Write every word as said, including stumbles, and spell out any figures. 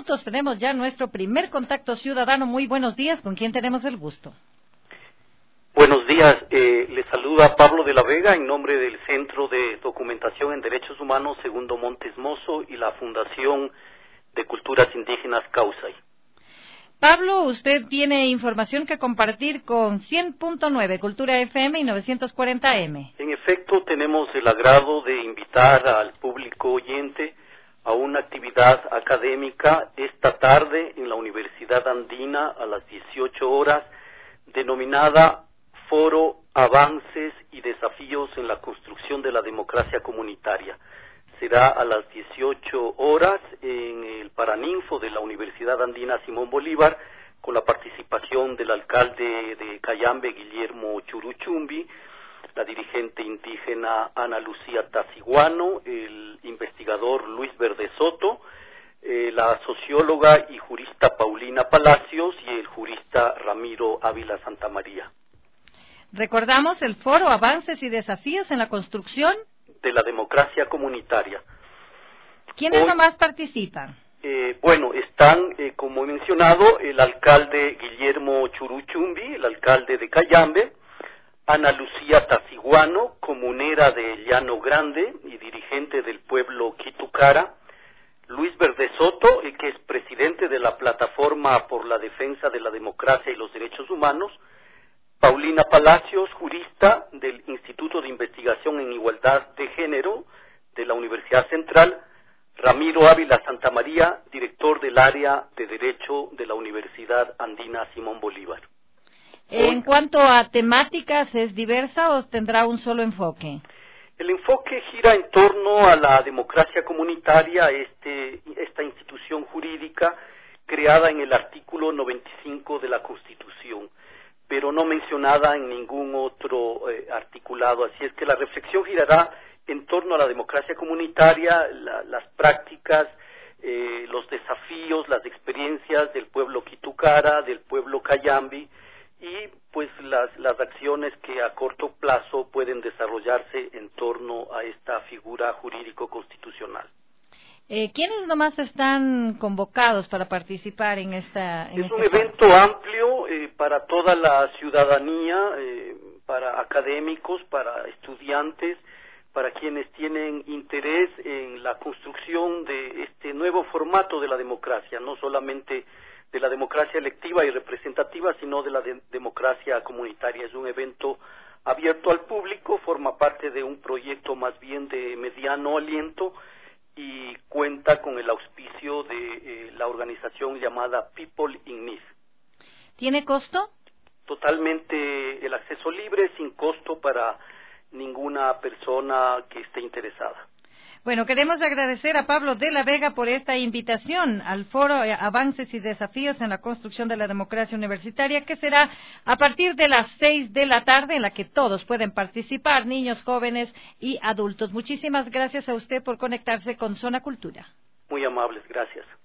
minutos tenemos ya nuestro primer contacto ciudadano. Muy buenos días, ¿con quién tenemos el gusto? Buenos días, eh, le saluda Pablo de la Vega en nombre del Centro de Documentación en Derechos Humanos Segundo Montes Mozo y la Fundación de Culturas Indígenas Kausai. Pablo, usted tiene información que compartir con cien punto nueve Cultura F M y novecientos cuarenta M. En efecto, tenemos el agrado de invitar al público oyente a una actividad académica esta tarde en la Universidad Andina a las dieciocho horas, denominada Foro Avances y Desafíos en la Construcción de la Democracia Comunitaria. Será a las dieciocho horas en el Paraninfo de la Universidad Andina Simón Bolívar, con la participación del alcalde de Cayambe, Guillermo Churuchumbi, la dirigente indígena Ana Lucía Taciguano, el investigador Luis Verde Soto, eh, la socióloga y jurista Paulina Palacios y el jurista Ramiro Ávila Santamaría. Recordamos el Foro Avances y Desafíos en la Construcción de la Democracia Comunitaria. ¿Quiénes Hoy, nomás participan? Eh, bueno, están, eh, como he mencionado, el alcalde Guillermo Churuchumbi, el alcalde de Cayambe, Ana Lucía Taciguano, comunera de Llano Grande y dirigente del pueblo Quitucara, Luis Verde Soto, eh, que es presidente de la Plataforma por la Defensa de la Democracia y los Derechos Humanos, Paulina Palacios, jurista del Instituto de Investigación en Igualdad de Género de la Universidad Central, Ramiro Ávila Santamaría, director del área de Derecho de la Universidad Andina Simón Bolívar. En cuanto a temáticas, ¿es diversa o tendrá un solo enfoque? El enfoque gira en torno a la democracia comunitaria, este, esta institución jurídica creada en el artículo noventa y cinco de la Constitución, pero no mencionada en ningún otro eh, articulado. Así es que la reflexión girará en torno a la democracia comunitaria, la, las prácticas, eh, los desafíos, las experiencias del pueblo Quitucara, del pueblo Cayambi, y pues las, las acciones que a corto plazo pueden desarrollarse en torno a esta figura jurídico-constitucional. Eh, ¿Quiénes nomás están convocados para participar en esta en Es este un evento foro? amplio eh, para toda la ciudadanía, eh, para académicos, para estudiantes, para quienes tienen interés en la construcción de este nuevo formato de la democracia, no solamente de la democracia electiva y representativa, sino de la de- democracia comunitaria. Es un evento abierto al público, forma parte de un proyecto más bien de mediano aliento y cuenta con el auspicio de eh, la organización llamada People in Need. ¿Tiene costo? Totalmente el acceso libre, sin costo para ninguna persona que esté interesada. Bueno, queremos agradecer a Pablo de la Vega por esta invitación al Foro Avances y Desafíos en la Construcción de la Democracia Universitaria, que será a partir de las seis de la tarde, en la que todos pueden participar, niños, jóvenes y adultos. Muchísimas gracias a usted por conectarse con Zona Cultura. Muy amables, gracias.